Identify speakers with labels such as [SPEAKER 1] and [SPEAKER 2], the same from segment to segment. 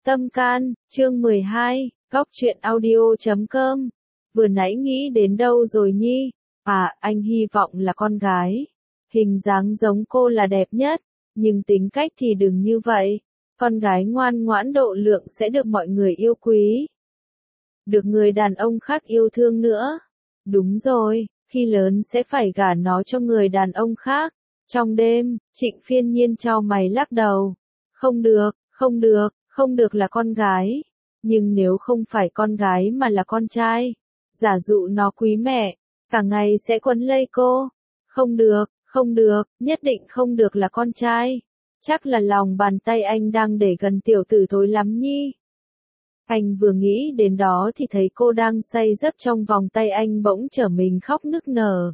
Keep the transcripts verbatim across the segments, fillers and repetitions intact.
[SPEAKER 1] Tâm Can, chương mười hai, Góc truyện audio chấm com. Vừa nãy nghĩ đến đâu rồi nhi? À, anh hy vọng là con gái. Hình dáng giống cô là đẹp nhất, nhưng tính cách thì đừng như vậy. Con gái ngoan ngoãn độ lượng sẽ được mọi người yêu quý. Được người đàn ông khác yêu thương nữa. Đúng rồi, khi lớn sẽ phải gả nó cho người đàn ông khác. Trong đêm, Trịnh Phiên Nhiên chau mày lắc đầu. Không được, không được, không được là con gái. Nhưng nếu không phải con gái mà là con trai, giả dụ nó quý mẹ, cả ngày sẽ quấn lấy cô. Không được, không được, nhất định không được là con trai. Chắc là lòng bàn tay anh đang để gần tiểu tử thối lắm nhi. Anh vừa nghĩ đến đó thì thấy cô đang say giấc trong vòng tay anh bỗng trở mình khóc nức nở.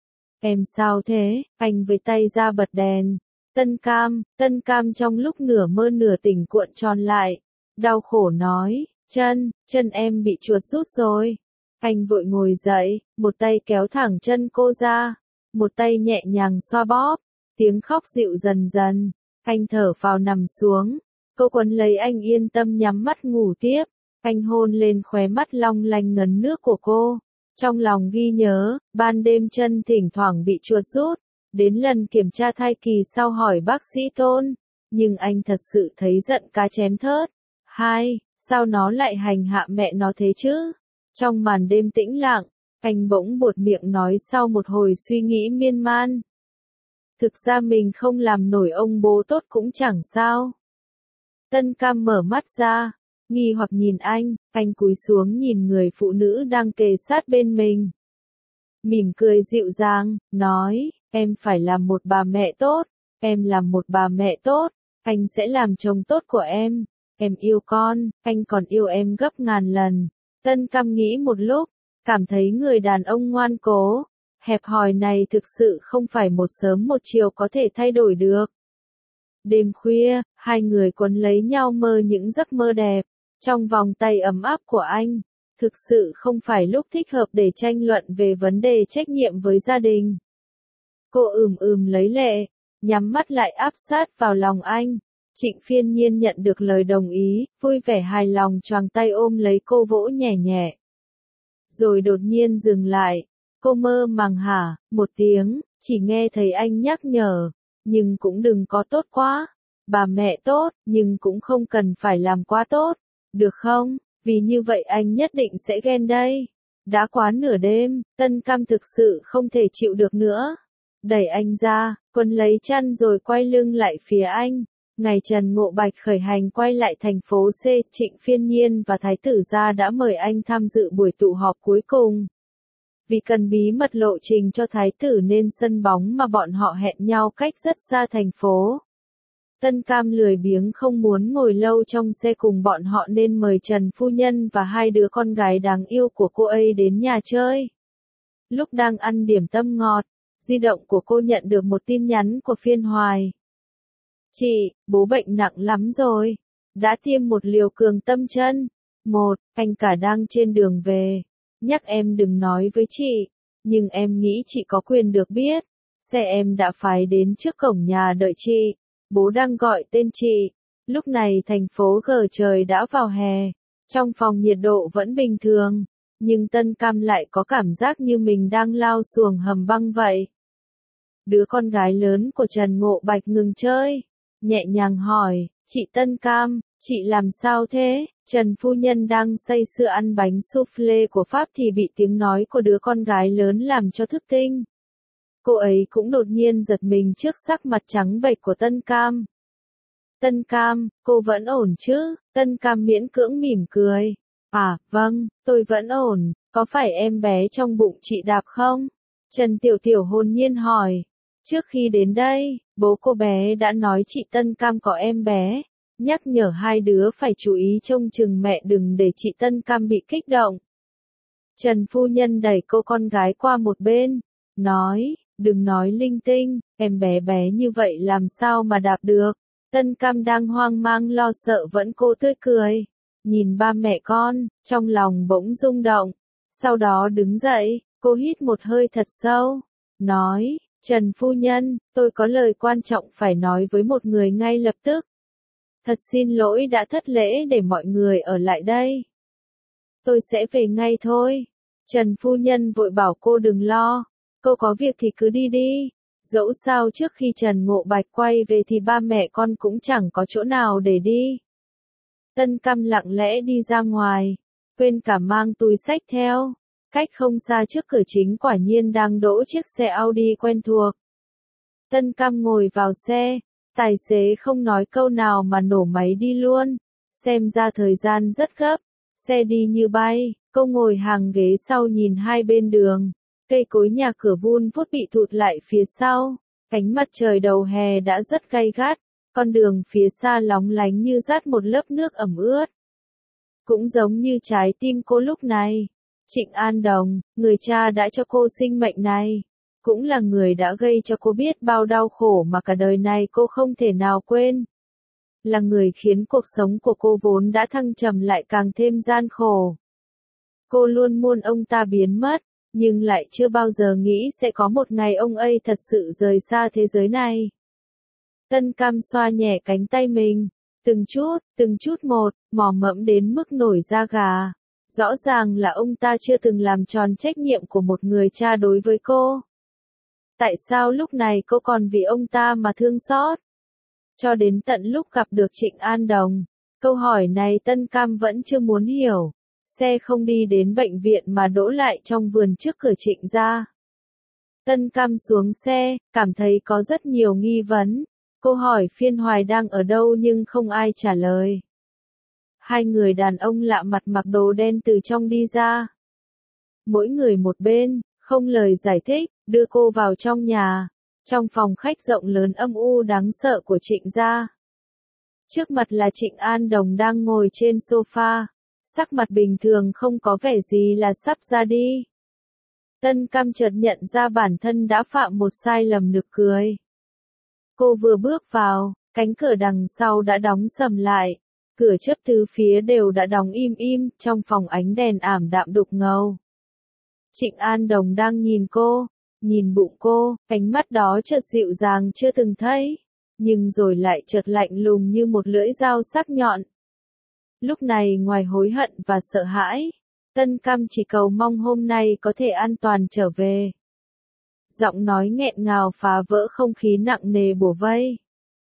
[SPEAKER 1] Em sao thế? Anh với tay ra bật đèn. Tân Cam, Tân Cam trong lúc nửa mơ nửa tỉnh cuộn tròn lại. Đau khổ nói, chân, chân em bị chuột rút rồi. Anh vội ngồi dậy, một tay kéo thẳng chân cô ra, một tay nhẹ nhàng xoa bóp, tiếng khóc dịu dần dần. Anh thở phào nằm xuống, cô quấn lấy anh yên tâm nhắm mắt ngủ tiếp. Anh hôn lên khóe mắt long lanh ngấn nước của cô. Trong lòng ghi nhớ, ban đêm chân thỉnh thoảng bị chuột rút. Đến lần kiểm tra thai kỳ sau hỏi bác sĩ Tôn, nhưng anh thật sự thấy giận cá chém thớt. Hai, sao nó lại hành hạ mẹ nó thế chứ? Trong màn đêm tĩnh lặng, anh bỗng buột miệng nói sau một hồi suy nghĩ miên man. Thực ra mình không làm nổi ông bố tốt cũng chẳng sao. Tân Cam mở mắt ra, nghi hoặc nhìn anh, anh cúi xuống nhìn người phụ nữ đang kề sát bên mình. Mỉm cười dịu dàng, nói, em phải làm một bà mẹ tốt, em làm một bà mẹ tốt, anh sẽ làm chồng tốt của em, em yêu con, anh còn yêu em gấp ngàn lần. Tân Cam nghĩ một lúc, cảm thấy người đàn ông ngoan cố, hẹp hòi này thực sự không phải một sớm một chiều có thể thay đổi được. Đêm khuya, hai người quấn lấy nhau mơ những giấc mơ đẹp, trong vòng tay ấm áp của anh. Thực sự không phải lúc thích hợp để tranh luận về vấn đề trách nhiệm với gia đình. Cô ừm ừm lấy lệ, nhắm mắt lại áp sát vào lòng anh. Trịnh Phiên Nhiên nhận được lời đồng ý, vui vẻ hài lòng choàng tay ôm lấy cô vỗ nhẹ nhẹ. Rồi đột nhiên dừng lại, cô mơ màng hả, một tiếng, chỉ nghe thấy anh nhắc nhở, nhưng cũng đừng có tốt quá. Bà mẹ tốt, nhưng cũng không cần phải làm quá tốt, được không? Vì như vậy anh nhất định sẽ ghen đây. Đã quá nửa đêm, Tân Cam thực sự không thể chịu được nữa. Đẩy anh ra, quấn lấy chăn rồi quay lưng lại phía anh. Ngày Trần Ngộ Bạch khởi hành quay lại thành phố C, Trịnh Phiên Nhiên và Thái tử gia đã mời anh tham dự buổi tụ họp cuối cùng. Vì cần bí mật lộ trình cho Thái tử nên sân bóng mà bọn họ hẹn nhau cách rất xa thành phố. Tân Cam lười biếng không muốn ngồi lâu trong xe cùng bọn họ nên mời Trần Phu Nhân và hai đứa con gái đáng yêu của cô ấy đến nhà chơi. Lúc đang ăn điểm tâm ngọt, di động của cô nhận được một tin nhắn của Phiên Hoài. Chị, bố bệnh nặng lắm rồi. Đã tiêm một liều cường tâm chân. Một, anh cả đang trên đường về. Nhắc em đừng nói với chị. Nhưng em nghĩ chị có quyền được biết. Xe em đã phái đến trước cổng nhà đợi chị. Bố đang gọi tên chị. Lúc này thành phố G trời đã vào hè. Trong phòng nhiệt độ vẫn bình thường. Nhưng Tân Cam lại có cảm giác như mình đang lao xuồng hầm băng vậy. Đứa con gái lớn của Trần Ngộ Bạch ngừng chơi. Nhẹ nhàng hỏi, chị Tân Cam, chị làm sao thế? Trần Phu Nhân đang say sưa ăn bánh soufflé của Pháp thì bị tiếng nói của đứa con gái lớn làm cho thức tinh. Cô ấy cũng đột nhiên giật mình trước sắc mặt trắng bệch của Tân Cam. Tân Cam, cô vẫn ổn chứ? Tân Cam miễn cưỡng mỉm cười. À, vâng, tôi vẫn ổn, có phải em bé trong bụng chị đạp không? Trần Tiểu Tiểu hồn nhiên hỏi. Trước khi đến đây, bố cô bé đã nói chị Tân Cam có em bé, nhắc nhở hai đứa phải chú ý trông chừng mẹ đừng để chị Tân Cam bị kích động. Trần Phu Nhân đẩy cô con gái qua một bên, nói, đừng nói linh tinh, em bé bé như vậy làm sao mà đạp được. Tân Cam đang hoang mang lo sợ vẫn cố tươi cười, nhìn ba mẹ con, trong lòng bỗng rung động. Sau đó đứng dậy, cô hít một hơi thật sâu, nói, Trần Phu Nhân, tôi có lời quan trọng phải nói với một người ngay lập tức. Thật xin lỗi đã thất lễ để mọi người ở lại đây. Tôi sẽ về ngay thôi. Trần phu nhân vội bảo cô đừng lo. Cô có việc thì cứ đi đi. Dẫu sao trước khi Trần Ngộ Bạch quay về thì ba mẹ con cũng chẳng có chỗ nào để đi. Tân Cam lặng lẽ đi ra ngoài, quên cả mang túi xách theo. Cách không xa trước cửa chính quả nhiên đang đỗ chiếc xe Audi quen thuộc. Tân Cam ngồi vào xe, tài xế không nói câu nào mà nổ máy đi luôn. Xem ra thời gian rất gấp, xe đi như bay, cô ngồi hàng ghế sau nhìn hai bên đường. Cây cối nhà cửa vun vút bị thụt lại phía sau, ánh mặt trời đầu hè đã rất gay gắt, con đường phía xa lóng lánh như dát một lớp nước ẩm ướt. Cũng giống như trái tim cô lúc này, Trịnh An Đồng, người cha đã cho cô sinh mệnh này, cũng là người đã gây cho cô biết bao đau khổ mà cả đời này cô không thể nào quên. Là người khiến cuộc sống của cô vốn đã thăng trầm lại càng thêm gian khổ. Cô luôn muốn ông ta biến mất, nhưng lại chưa bao giờ nghĩ sẽ có một ngày ông ấy thật sự rời xa thế giới này. Tân Cam xoa nhẹ cánh tay mình, từng chút, từng chút một, mò mẫm đến mức nổi da gà. Rõ ràng là ông ta chưa từng làm tròn trách nhiệm của một người cha đối với cô. Tại sao lúc này cô còn vì ông ta mà thương xót? Cho đến tận lúc gặp được Trịnh An Đồng, câu hỏi này Tân Cam vẫn chưa muốn hiểu. Xe không đi đến bệnh viện mà đỗ lại trong vườn trước cửa Trịnh gia. Tân Cam xuống xe, cảm thấy có rất nhiều nghi vấn. Cô hỏi Phiên Hoài đang ở đâu nhưng không ai trả lời. Hai người đàn ông lạ mặt mặc đồ đen từ trong đi ra. Mỗi người một bên, không lời giải thích, đưa cô vào trong nhà. Trong phòng khách rộng lớn âm u đáng sợ của Trịnh gia. Trước mặt là Trịnh An Đồng đang ngồi trên sofa. Sắc mặt bình thường không có vẻ gì là sắp ra đi. Tân Cam chợt nhận ra bản thân đã phạm một sai lầm nực cười. Cô vừa bước vào, cánh cửa đằng sau đã đóng sầm lại. Cửa chớp tứ phía đều đã đóng im im, trong phòng ánh đèn ảm đạm đục ngầu. Trịnh An Đồng đang nhìn cô, nhìn bụng cô, ánh mắt đó chợt dịu dàng chưa từng thấy, nhưng rồi lại chợt lạnh lùng như một lưỡi dao sắc nhọn. Lúc này ngoài hối hận và sợ hãi, Tân Cam chỉ cầu mong hôm nay có thể an toàn trở về. Giọng nói nghẹn ngào phá vỡ không khí nặng nề bủa vây.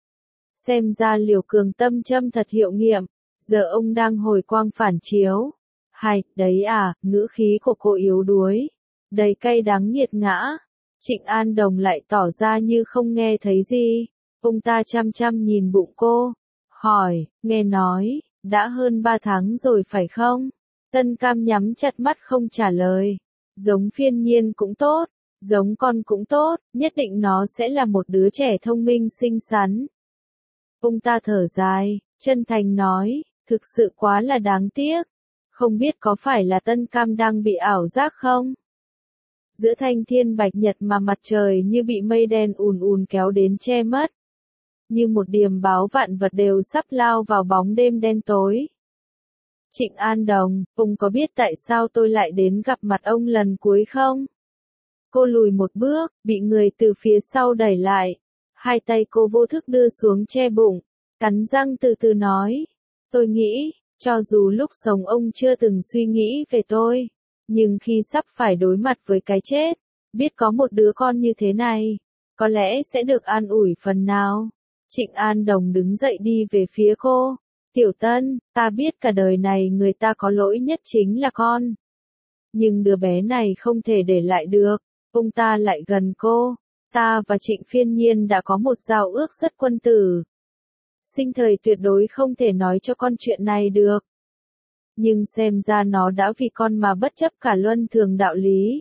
[SPEAKER 1] Xem ra liều cường tâm châm thật hiệu nghiệm, giờ ông đang hồi quang phản chiếu. Hay, đấy à, ngữ khí của cô yếu đuối, đầy cay đắng nghiệt ngã. Trịnh An Đồng lại tỏ ra như không nghe thấy gì. Ông ta chăm chăm nhìn bụng cô, hỏi, nghe nói, đã hơn ba tháng rồi phải không? Tân Cam nhắm chặt mắt không trả lời. Giống Phiên Nhiên cũng tốt, giống con cũng tốt, nhất định nó sẽ là một đứa trẻ thông minh xinh xắn. Ông ta thở dài, chân thành nói, thực sự quá là đáng tiếc. Không biết có phải là Tân Cam đang bị ảo giác không? Giữa thanh thiên bạch nhật mà mặt trời như bị mây đen ùn ùn kéo đến che mất. Như một điềm báo vạn vật đều sắp lao vào bóng đêm đen tối. Trịnh An Đồng, ông có biết tại sao tôi lại đến gặp mặt ông lần cuối không? Cô lùi một bước, bị người từ phía sau đẩy lại. Hai tay cô vô thức đưa xuống che bụng, cắn răng từ từ nói. Tôi nghĩ, cho dù lúc sống ông chưa từng suy nghĩ về tôi, nhưng khi sắp phải đối mặt với cái chết, biết có một đứa con như thế này, có lẽ sẽ được an ủi phần nào. Trịnh An Đồng đứng dậy đi về phía cô. Tiểu Tân, ta biết cả đời này người ta có lỗi nhất chính là con. Nhưng đứa bé này không thể để lại được. Ông ta lại gần cô. Ta và Trịnh Phiên Nhiên đã có một giao ước rất quân tử. Sinh thời tuyệt đối không thể nói cho con chuyện này được. Nhưng xem ra nó đã vì con mà bất chấp cả luân thường đạo lý.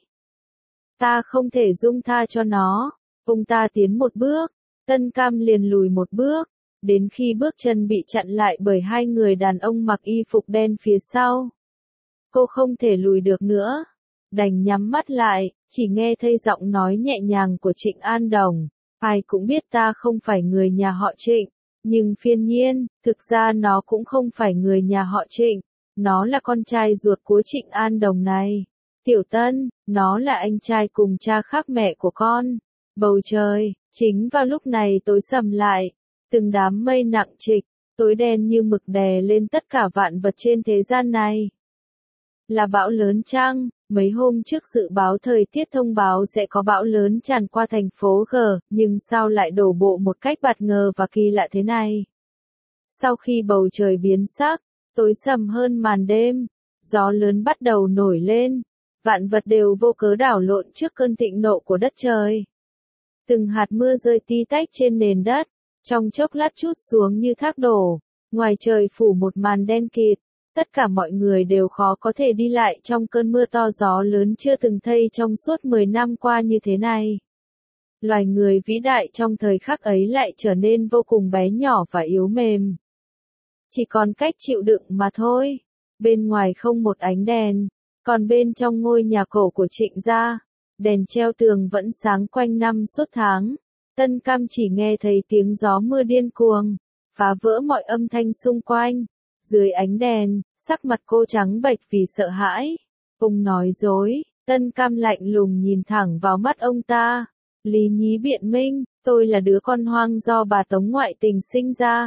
[SPEAKER 1] Ta không thể dung tha cho nó. Ông ta tiến một bước. Tân Cam liền lùi một bước. Đến khi bước chân bị chặn lại bởi hai người đàn ông mặc y phục đen phía sau. Cô không thể lùi được nữa. Đành nhắm mắt lại, chỉ nghe thấy giọng nói nhẹ nhàng của Trịnh An Đồng. Ai cũng biết ta không phải người nhà họ Trịnh. Nhưng Phiên Nhiên, thực ra nó cũng không phải người nhà họ Trịnh. Nó là con trai ruột của Trịnh An Đồng này. Tiểu Tân, nó là anh trai cùng cha khác mẹ của con. Bầu trời, chính vào lúc này tối sầm lại. Từng đám mây nặng trịch, Tối đen như mực đè lên tất cả vạn vật trên thế gian này. Là bão lớn chăng? Mấy hôm trước dự báo thời tiết thông báo sẽ có bão lớn tràn qua thành phố G, nhưng sao lại đổ bộ một cách bất ngờ và kỳ lạ thế này? Sau khi bầu trời biến sắc, tối sầm hơn màn đêm, gió lớn bắt đầu nổi lên, vạn vật đều vô cớ đảo lộn trước cơn thịnh nộ của đất trời. Từng hạt mưa rơi tí tách trên nền đất, trong chốc lát trút xuống như thác đổ, ngoài trời phủ một màn đen kịt, tất cả mọi người đều khó có thể đi lại trong cơn mưa to gió lớn chưa từng thấy trong suốt mười năm qua như thế này. Loài người vĩ đại trong thời khắc ấy lại trở nên vô cùng bé nhỏ và yếu mềm. Chỉ còn cách chịu đựng mà thôi. Bên ngoài không một ánh đèn, còn bên trong ngôi nhà cổ của Trịnh gia, đèn treo tường vẫn sáng quanh năm suốt tháng. Tân Cam chỉ nghe thấy tiếng gió mưa điên cuồng, phá vỡ mọi âm thanh xung quanh. Dưới ánh đèn, sắc mặt cô trắng bệch vì sợ hãi. Ông nói dối, Tân Cam lạnh lùng nhìn thẳng vào mắt ông ta. Lý nhí biện minh, tôi là đứa con hoang do bà Tống ngoại tình sinh ra.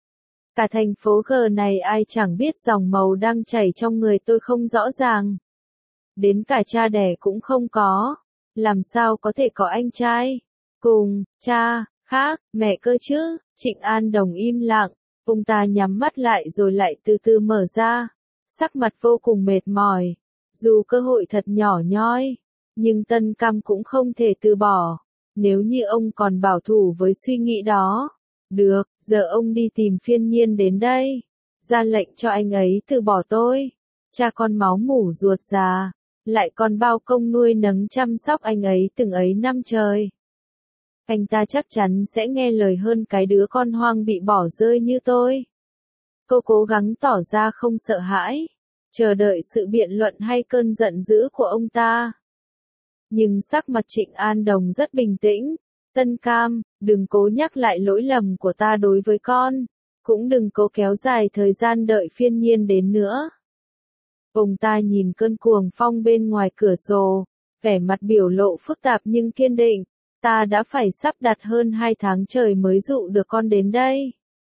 [SPEAKER 1] Cả thành phố G này ai chẳng biết dòng màu đang chảy trong người tôi không rõ ràng. Đến cả cha đẻ cũng không có. Làm sao có thể có anh trai? Cùng, cha, khác, mẹ cơ chứ? Trịnh An Đồng im lặng. Ông ta nhắm mắt lại rồi lại từ từ mở ra. Sắc mặt vô cùng mệt mỏi. Dù cơ hội thật nhỏ nhoi, nhưng Tân Cam cũng không thể từ bỏ. Nếu như ông còn bảo thủ với suy nghĩ đó. Được, giờ ông đi tìm Phiên Nhiên đến đây. Ra lệnh cho anh ấy từ bỏ tôi. Cha con máu mủ ruột già, lại còn bao công nuôi nấng chăm sóc anh ấy từng ấy năm trời. Anh ta chắc chắn sẽ nghe lời hơn cái đứa con hoang bị bỏ rơi như tôi. Cô cố gắng tỏ ra không sợ hãi, chờ đợi sự biện luận hay cơn giận dữ của ông ta. Nhưng sắc mặt Trịnh An Đồng rất bình tĩnh. Tân Cam, đừng cố nhắc lại lỗi lầm của ta đối với con, cũng đừng cố kéo dài thời gian đợi Phiên Nhiên đến nữa. Ông ta nhìn cơn cuồng phong bên ngoài cửa sổ, vẻ mặt biểu lộ phức tạp nhưng kiên định. Ta đã phải sắp đặt hơn hai tháng trời mới dụ được con đến đây.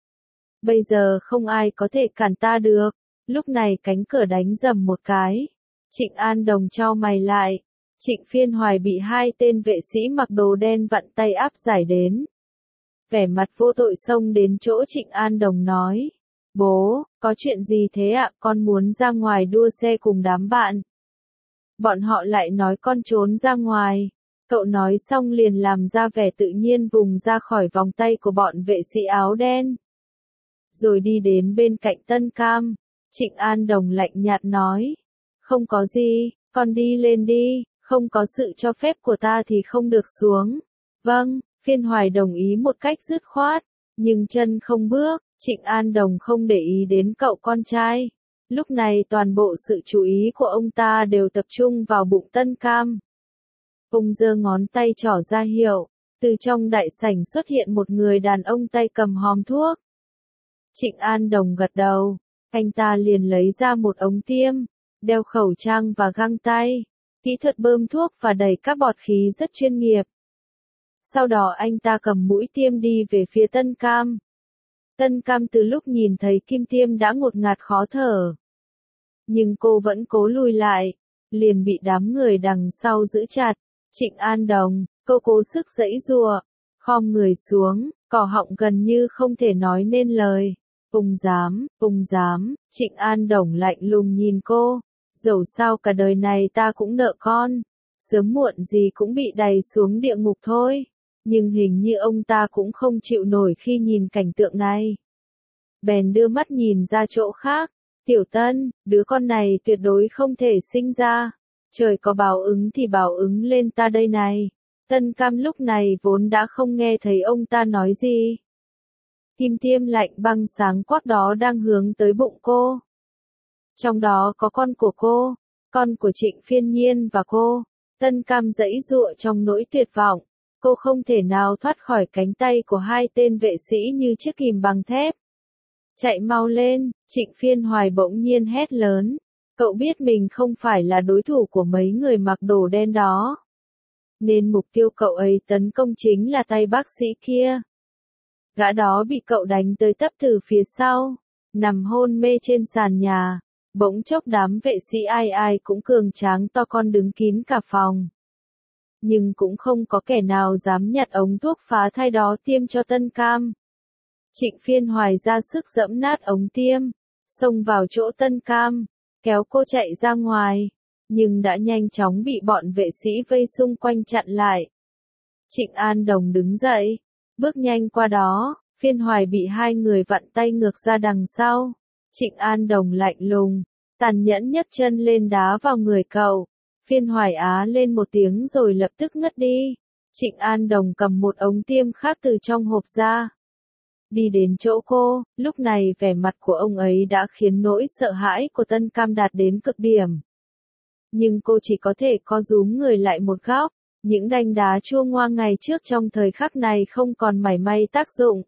[SPEAKER 1] Bây giờ không ai có thể cản ta được. Lúc này cánh cửa đánh rầm một cái. Trịnh An Đồng chau mày lại. Trịnh Phiên Hoài bị hai tên vệ sĩ mặc đồ đen vặn tay áp giải đến. Vẻ mặt vô tội xông đến chỗ Trịnh An Đồng nói. Bố, có chuyện gì thế ạ? Con muốn ra ngoài đua xe cùng đám bạn. Bọn họ lại nói con trốn ra ngoài. Cậu nói xong liền làm ra vẻ tự nhiên vùng ra khỏi vòng tay của bọn vệ sĩ áo đen. Rồi đi đến bên cạnh Tân Cam. Trịnh An Đồng lạnh nhạt nói. Không có gì, con đi lên đi, không có sự cho phép của ta thì không được xuống. Vâng, Phiên Hoài đồng ý một cách dứt khoát, nhưng chân không bước. Trịnh An Đồng không để ý đến cậu con trai. Lúc này toàn bộ sự chú ý của ông ta đều tập trung vào bụng Tân Cam. Ông giơ ngón tay trỏ ra hiệu, từ trong đại sảnh xuất hiện một người đàn ông tay cầm hòm thuốc. Trịnh An Đồng gật đầu, anh ta liền lấy ra một ống tiêm, đeo khẩu trang và găng tay, kỹ thuật bơm thuốc và đẩy các bọt khí rất chuyên nghiệp. Sau đó anh ta cầm mũi tiêm đi về phía Tân Cam. Tân Cam từ lúc nhìn thấy kim tiêm đã ngột ngạt khó thở. Nhưng cô vẫn cố lùi lại, liền bị đám người đằng sau giữ chặt. Trịnh An Đồng, cô cố sức giãy giụa, khom người xuống, cỏ họng gần như không thể nói nên lời. Ông dám, ông dám, Trịnh An Đồng lạnh lùng nhìn cô, dẫu sao cả đời này ta cũng nợ con, sớm muộn gì cũng bị đày xuống địa ngục thôi. Nhưng hình như ông ta cũng không chịu nổi khi nhìn cảnh tượng này. Bèn đưa mắt nhìn ra chỗ khác. Tiểu Tân, đứa con này tuyệt đối không thể sinh ra. Trời có báo ứng thì báo ứng lên ta đây này. Tân Cam lúc này vốn đã không nghe thấy ông ta nói gì. Kim tiêm lạnh băng sáng quắc đó đang hướng tới bụng cô. Trong đó có con của cô, con của Trịnh Phiên Nhiên và cô. Tân Cam giãy giụa trong nỗi tuyệt vọng. Cô không thể nào thoát khỏi cánh tay của hai tên vệ sĩ như chiếc kìm bằng thép. Chạy mau lên, Trịnh Phiên Hoài bỗng nhiên hét lớn. Cậu biết mình không phải là đối thủ của mấy người mặc đồ đen đó. Nên mục tiêu cậu ấy tấn công chính là tay bác sĩ kia. Gã đó bị cậu đánh tới tấp từ phía sau, nằm hôn mê trên sàn nhà. Bỗng chốc đám vệ sĩ ai ai cũng cường tráng to con đứng kín cả phòng. Nhưng cũng không có kẻ nào dám nhặt ống thuốc phá thai đó tiêm cho Tân Cam. Trịnh Phiên Hoài ra sức giẫm nát ống tiêm, xông vào chỗ Tân Cam, kéo cô chạy ra ngoài, nhưng đã nhanh chóng bị bọn vệ sĩ vây xung quanh chặn lại. Trịnh An Đồng đứng dậy, bước nhanh qua đó, Phiên Hoài bị hai người vặn tay ngược ra đằng sau. Trịnh An Đồng lạnh lùng, tàn nhẫn nhấc chân lên đá vào người cậu. Phiên Hoài á lên một tiếng rồi lập tức ngất đi. Trịnh An Đồng cầm một ống tiêm khác từ trong hộp ra. Đi đến chỗ cô, lúc này vẻ mặt của ông ấy đã khiến nỗi sợ hãi của Tân Cam đạt đến cực điểm. Nhưng cô chỉ có thể co rúm người lại một góc. Những đanh đá chua ngoa ngày trước trong thời khắc này không còn mảy may tác dụng.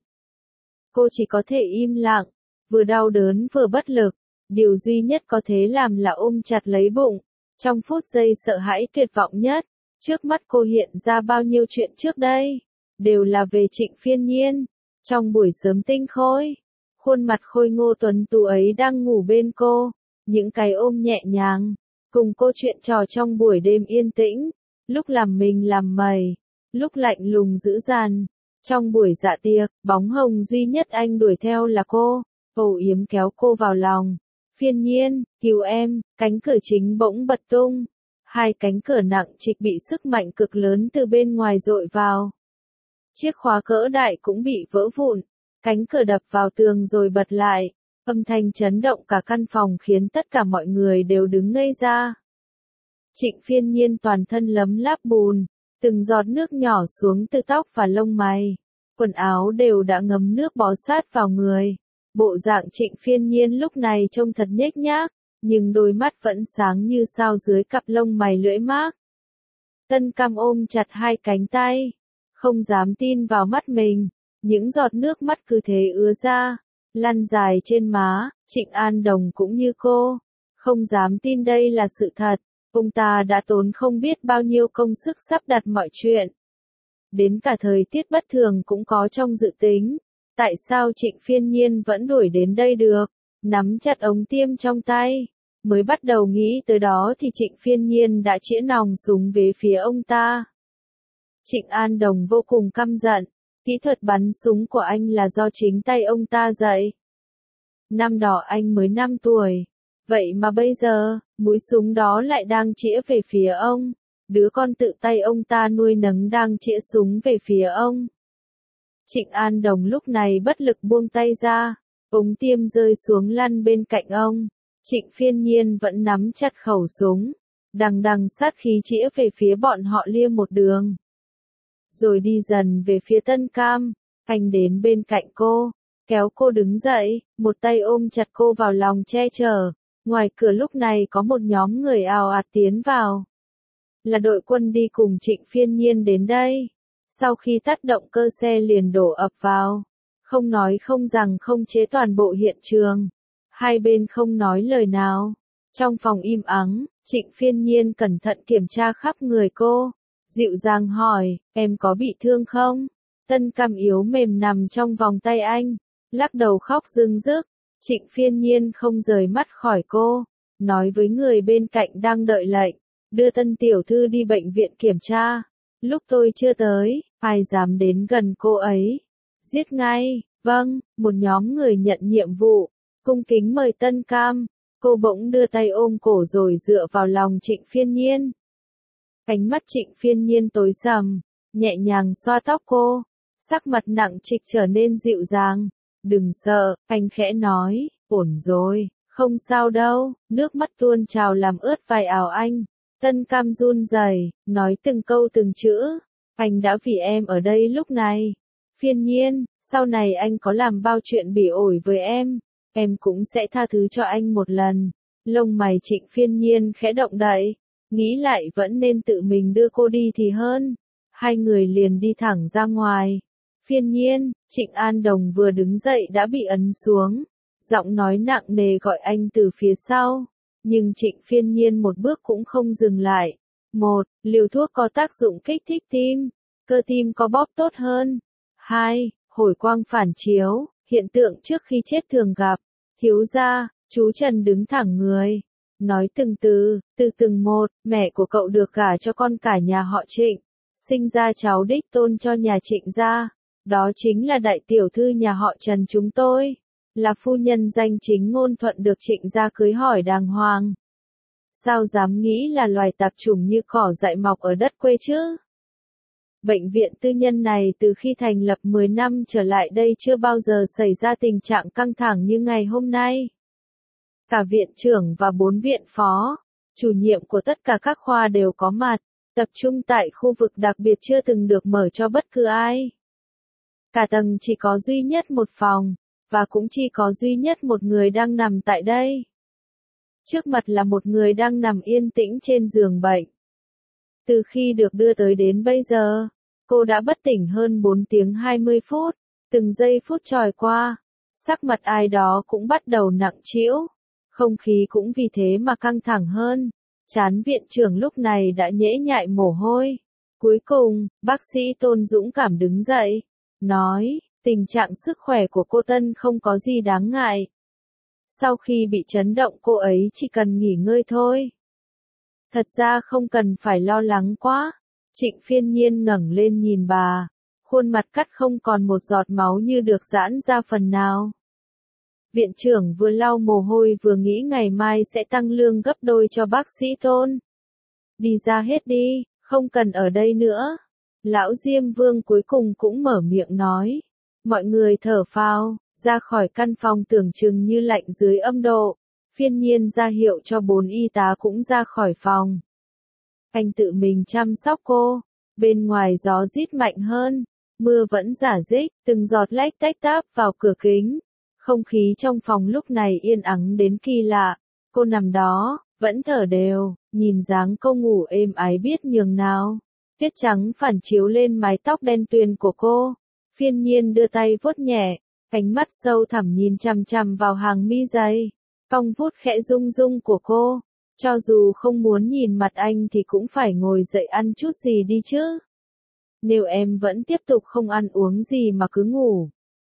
[SPEAKER 1] Cô chỉ có thể im lặng, vừa đau đớn vừa bất lực. Điều duy nhất có thể làm là ôm chặt lấy bụng. Trong phút giây sợ hãi tuyệt vọng nhất, trước mắt cô hiện ra bao nhiêu chuyện trước đây, đều là về Trịnh Phiên Nhiên. Trong buổi sớm tinh khôi, khuôn mặt khôi ngô tuấn tú ấy đang ngủ bên cô, những cái ôm nhẹ nhàng, cùng cô chuyện trò trong buổi đêm yên tĩnh, lúc làm mình làm mày, lúc lạnh lùng dữ dằn. Trong buổi dạ tiệc, bóng hồng duy nhất anh đuổi theo là cô, âu yếm kéo cô vào lòng. Phiên Nhiên, cứu em, cánh cửa chính bỗng bật tung. Hai cánh cửa nặng trịch bị sức mạnh cực lớn từ bên ngoài dội vào. Chiếc khóa cỡ đại cũng bị vỡ vụn, cánh cửa đập vào tường rồi bật lại. Âm thanh chấn động cả căn phòng khiến tất cả mọi người đều đứng ngây ra. Trịnh Phiên Nhiên toàn thân lấm láp bùn, từng giọt nước nhỏ xuống từ tóc và lông mày. Quần áo đều đã ngấm nước bó sát vào người. Bộ dạng Trịnh Phiên Nhiên lúc này trông thật nhếch nhác, nhưng đôi mắt vẫn sáng như sao dưới cặp lông mày lưỡi mác. Tân Cam ôm chặt hai cánh tay, không dám tin vào mắt mình, những giọt nước mắt cứ thế ứa ra, lăn dài trên má. Trịnh An Đồng cũng như cô, không dám tin đây là sự thật, ông ta đã tốn không biết bao nhiêu công sức sắp đặt mọi chuyện. Đến cả thời tiết bất thường cũng có trong dự tính. Tại sao Trịnh Phiên Nhiên vẫn đuổi đến đây được? Nắm chặt ống tiêm trong tay. Mới bắt đầu nghĩ tới đó thì Trịnh Phiên Nhiên đã chĩa nòng súng về phía ông ta. Trịnh An Đồng vô cùng căm giận. Kỹ thuật bắn súng của anh là do chính tay ông ta dạy. Năm đó anh mới năm tuổi. Vậy mà bây giờ, mũi súng đó lại đang chĩa về phía ông. Đứa con tự tay ông ta nuôi nấng đang chĩa súng về phía ông. Trịnh An Đồng lúc này bất lực buông tay ra, ống tiêm rơi xuống lăn bên cạnh ông. Trịnh Phiên Nhiên vẫn nắm chặt khẩu súng, đằng đằng sát khí chĩa về phía bọn họ lia một đường. Rồi đi dần về phía Tân Cam, anh đến bên cạnh cô, kéo cô đứng dậy, một tay ôm chặt cô vào lòng che chở. Ngoài cửa lúc này có một nhóm người ào ạt tiến vào. Là đội quân đi cùng Trịnh Phiên Nhiên đến đây. Sau khi tắt động cơ xe liền đổ ập vào. Không nói không rằng không chế toàn bộ hiện trường. Hai bên không nói lời nào. Trong phòng im ắng, Trịnh Phiên Nhiên cẩn thận kiểm tra khắp người cô. Dịu dàng hỏi, em có bị thương không? Tân Cam yếu mềm nằm trong vòng tay anh, lắc đầu khóc rưng rức. Trịnh Phiên Nhiên không rời mắt khỏi cô, nói với người bên cạnh đang đợi lệnh, đưa Tân tiểu thư đi bệnh viện kiểm tra. Lúc tôi chưa tới, ai dám đến gần cô ấy? Giết ngay. Vâng, một nhóm người nhận nhiệm vụ, cung kính mời Tân Cam. Cô bỗng đưa tay ôm cổ rồi dựa vào lòng Trịnh Phiên Nhiên. Ánh mắt Trịnh Phiên Nhiên tối sầm, nhẹ nhàng xoa tóc cô, sắc mặt nặng trịch trở nên dịu dàng. Đừng sợ, anh khẽ nói, ổn rồi, không sao đâu. Nước mắt tuôn trào làm ướt vai áo anh. Tân Cam run rẩy, nói từng câu từng chữ. Anh đã vì em ở đây lúc này. Phiên Nhiên, sau này anh có làm bao chuyện bỉ ổi với em, em cũng sẽ tha thứ cho anh một lần. Lông mày Trịnh Phiên Nhiên khẽ động đậy, nghĩ lại vẫn nên tự mình đưa cô đi thì hơn. Hai người liền đi thẳng ra ngoài. Phiên Nhiên, Trịnh An Đồng vừa đứng dậy đã bị ấn xuống. Giọng nói nặng nề gọi anh từ phía sau. Nhưng Trịnh Phiên Nhiên một bước cũng không dừng lại. Một, liều thuốc có tác dụng kích thích tim. Cơ tim có bóp tốt hơn. Hai, hồi quang phản chiếu, hiện tượng trước khi chết thường gặp. Thiếu gia, chú Trần đứng thẳng người, nói từng từ, từ từng một, mẹ của cậu được gả cho con cả nhà họ Trịnh, sinh ra cháu đích tôn cho nhà Trịnh gia, đó chính là đại tiểu thư nhà họ Trần chúng tôi, là phu nhân danh chính ngôn thuận được Trịnh gia cưới hỏi đàng hoàng. Sao dám nghĩ là loài tạp chủng như cỏ dại mọc ở đất quê chứ? Bệnh viện tư nhân này từ khi thành lập mười năm trở lại đây chưa bao giờ xảy ra tình trạng căng thẳng như ngày hôm nay. Cả viện trưởng và bốn viện phó, chủ nhiệm của tất cả các khoa đều có mặt, tập trung tại khu vực đặc biệt chưa từng được mở cho bất cứ ai. Cả tầng chỉ có duy nhất một phòng, và cũng chỉ có duy nhất một người đang nằm tại đây. Trước mặt là một người đang nằm yên tĩnh trên giường bệnh. Từ khi được đưa tới đến bây giờ, cô đã bất tỉnh hơn bốn tiếng hai mươi phút, từng giây phút trôi qua, sắc mặt ai đó cũng bắt đầu nặng trĩu, không khí cũng vì thế mà căng thẳng hơn. Trán viện trưởng lúc này đã nhễ nhại mồ hôi. Cuối cùng, bác sĩ Tôn dũng cảm đứng dậy, nói, tình trạng sức khỏe của cô Tân không có gì đáng ngại. Sau khi bị chấn động cô ấy chỉ cần nghỉ ngơi thôi. Thật ra không cần phải lo lắng quá. Trịnh Phiên Nhiên ngẩng lên nhìn bà, khuôn mặt cắt không còn một giọt máu như được giãn ra phần nào. Viện trưởng vừa lau mồ hôi vừa nghĩ ngày mai sẽ tăng lương gấp đôi cho bác sĩ Tôn. Đi ra hết đi, không cần ở đây nữa. Lão Diêm Vương cuối cùng cũng mở miệng nói. Mọi người thở phào, ra khỏi căn phòng tưởng chừng như lạnh dưới âm độ. Phiên Nhiên ra hiệu cho bốn y tá cũng ra khỏi phòng. Anh tự mình chăm sóc cô. Bên ngoài gió rít mạnh hơn, mưa vẫn rả rích, từng giọt lách tách táp vào cửa kính. Không khí trong phòng lúc này yên ắng đến kỳ lạ. Cô nằm đó, vẫn thở đều, nhìn dáng cô ngủ êm ái biết nhường nào. Tiết trắng phản chiếu lên mái tóc đen tuyền của cô. Phiên Nhiên đưa tay vuốt nhẹ, ánh mắt sâu thẳm nhìn chằm chằm vào hàng mi dày, cong vuốt khẽ rung rung của cô. Cho dù không muốn nhìn mặt anh thì cũng phải ngồi dậy ăn chút gì đi chứ. Nếu em vẫn tiếp tục không ăn uống gì mà cứ ngủ,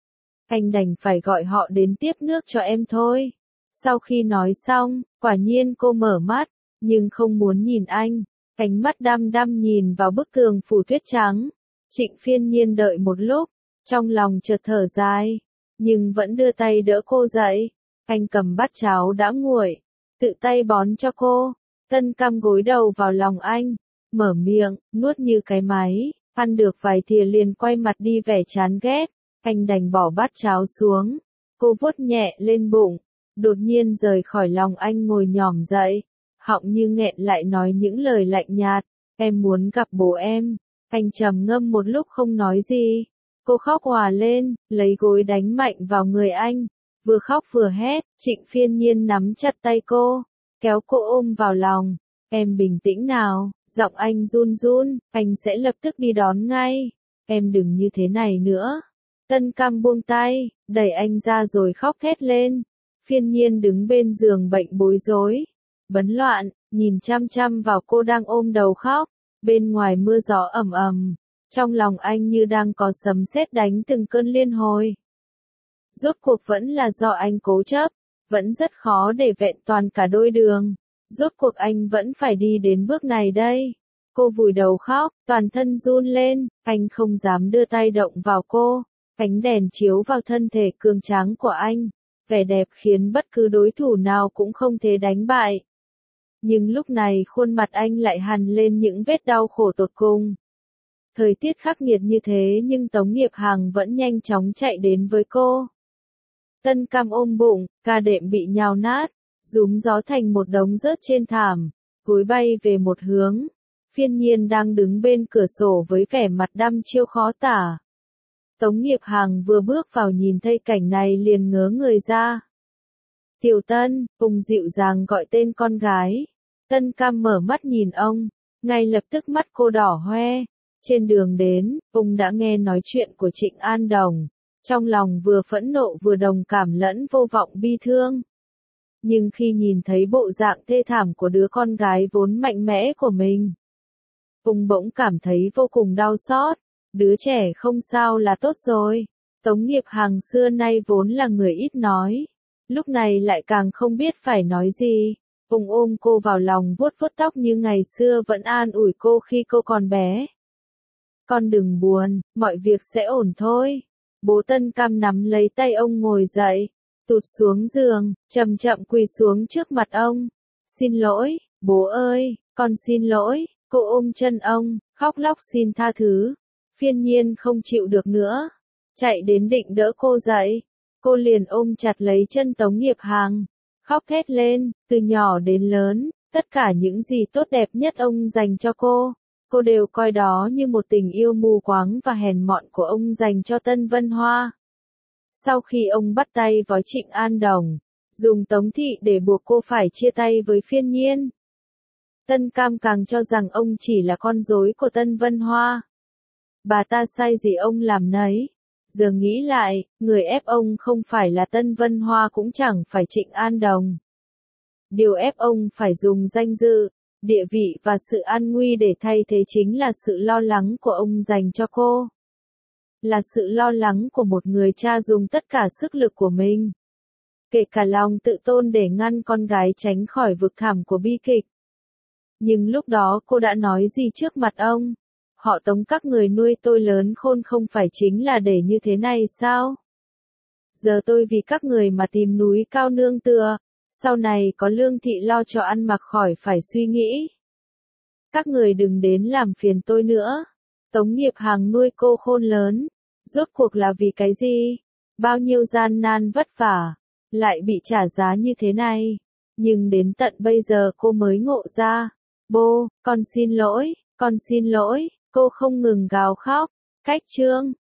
[SPEAKER 1] anh đành phải gọi họ đến tiếp nước cho em thôi. Sau khi nói xong, quả nhiên cô mở mắt, nhưng không muốn nhìn anh. Ánh mắt đăm đăm nhìn vào bức tường phủ tuyết trắng. Trịnh Phiên Nhiên đợi một lúc, trong lòng chợt thở dài, nhưng vẫn đưa tay đỡ cô dậy. Anh cầm bát cháo đã nguội, tự tay bón cho cô. Tân Cam gối đầu vào lòng anh, mở miệng, nuốt như cái máy, ăn được vài thìa liền quay mặt đi vẻ chán ghét. Anh đành bỏ bát cháo xuống. Cô vuốt nhẹ lên bụng, đột nhiên rời khỏi lòng anh ngồi nhòm dậy, họng như nghẹn lại nói những lời lạnh nhạt. Em muốn gặp bố em. Anh trầm ngâm một lúc không nói gì. Cô khóc òa lên, lấy gối đánh mạnh vào người anh. Vừa khóc vừa hét, Trịnh Phiên Nhiên nắm chặt tay cô, kéo cô ôm vào lòng. Em bình tĩnh nào, giọng anh run run, anh sẽ lập tức đi đón ngay. Em đừng như thế này nữa. Tân Cam buông tay, đẩy anh ra rồi khóc thét lên. Phiên Nhiên đứng bên giường bệnh bối rối, bấn loạn, nhìn chăm chăm vào cô đang ôm đầu khóc. Bên ngoài mưa gió ầm ầm, trong lòng anh như đang có sấm sét đánh từng cơn liên hồi. Rốt cuộc vẫn là do anh cố chấp, vẫn rất khó để vẹn toàn cả đôi đường. Rốt cuộc anh vẫn phải đi đến bước này đây. Cô vùi đầu khóc, toàn thân run lên, anh không dám đưa tay động vào cô. Ánh đèn chiếu vào thân thể cường tráng của anh, vẻ đẹp khiến bất cứ đối thủ nào cũng không thể đánh bại. Nhưng lúc này khuôn mặt anh lại hằn lên những vết đau khổ tột cùng. Thời tiết khắc nghiệt như thế nhưng Tống Nghiệp Hằng vẫn nhanh chóng chạy đến với cô. Tân Cam ôm bụng, ca đệm bị nhào nát, rúm gió thành một đống rớt trên thảm, gối bay về một hướng. Phiên Nhiên đang đứng bên cửa sổ với vẻ mặt đăm chiêu khó tả. Tống Nghiệp Hằng vừa bước vào nhìn thấy cảnh này liền ngớ người ra. Tiểu Tân, Ung dịu dàng gọi tên con gái. Tân Cam mở mắt nhìn ông, ngay lập tức mắt cô đỏ hoe. Trên đường đến, Ung đã nghe nói chuyện của Trịnh An Đồng. Trong lòng vừa phẫn nộ vừa đồng cảm lẫn vô vọng bi thương. Nhưng khi nhìn thấy bộ dạng thê thảm của đứa con gái vốn mạnh mẽ của mình, Ung bỗng cảm thấy vô cùng đau xót. Đứa trẻ không sao là tốt rồi. Tống Nghiệp Hằng xưa nay vốn là người ít nói, lúc này lại càng không biết phải nói gì. Ông ôm cô vào lòng vuốt vuốt tóc như ngày xưa vẫn an ủi cô khi cô còn bé. Con đừng buồn, mọi việc sẽ ổn thôi. Bố Tân Cam nắm lấy tay ông ngồi dậy, tụt xuống giường, chậm chậm quỳ xuống trước mặt ông. Xin lỗi, bố ơi, con xin lỗi. Cô ôm chân ông, khóc lóc xin tha thứ. Phiên Nhiên không chịu được nữa, chạy đến định đỡ cô dậy. Cô liền ôm chặt lấy chân Tống Nghiệp Hằng, khóc thét lên, từ nhỏ đến lớn, tất cả những gì tốt đẹp nhất ông dành cho cô, cô đều coi đó như một tình yêu mù quáng và hèn mọn của ông dành cho Tân Vân Hoa. Sau khi ông bắt tay với Trịnh An Đồng, dùng Tống Thị để buộc cô phải chia tay với Phiên Nhiên, Tân Cam càng cho rằng ông chỉ là con rối của Tân Vân Hoa. Bà ta sai gì ông làm nấy. Giờ nghĩ lại, người ép ông không phải là Tân Vân Hoa cũng chẳng phải Trịnh An Đồng. Điều ép ông phải dùng danh dự, địa vị và sự an nguy để thay thế chính là sự lo lắng của ông dành cho cô. Là sự lo lắng của một người cha dùng tất cả sức lực của mình, kể cả lòng tự tôn để ngăn con gái tránh khỏi vực thẳm của bi kịch. Nhưng lúc đó cô đã nói gì trước mặt ông? Họ Tống các người nuôi tôi lớn khôn không phải chính là để như thế này sao? Giờ tôi vì các người mà tìm núi cao nương tựa, sau này có Lương Thị lo cho ăn mặc khỏi phải suy nghĩ. Các người đừng đến làm phiền tôi nữa. Tống Nghiệp Hằng nuôi cô khôn lớn, rốt cuộc là vì cái gì? Bao nhiêu gian nan vất vả, lại bị trả giá như thế này. Nhưng đến tận bây giờ cô mới ngộ ra. Bố, con xin lỗi, con xin lỗi, cô không ngừng gào khóc. Cách chương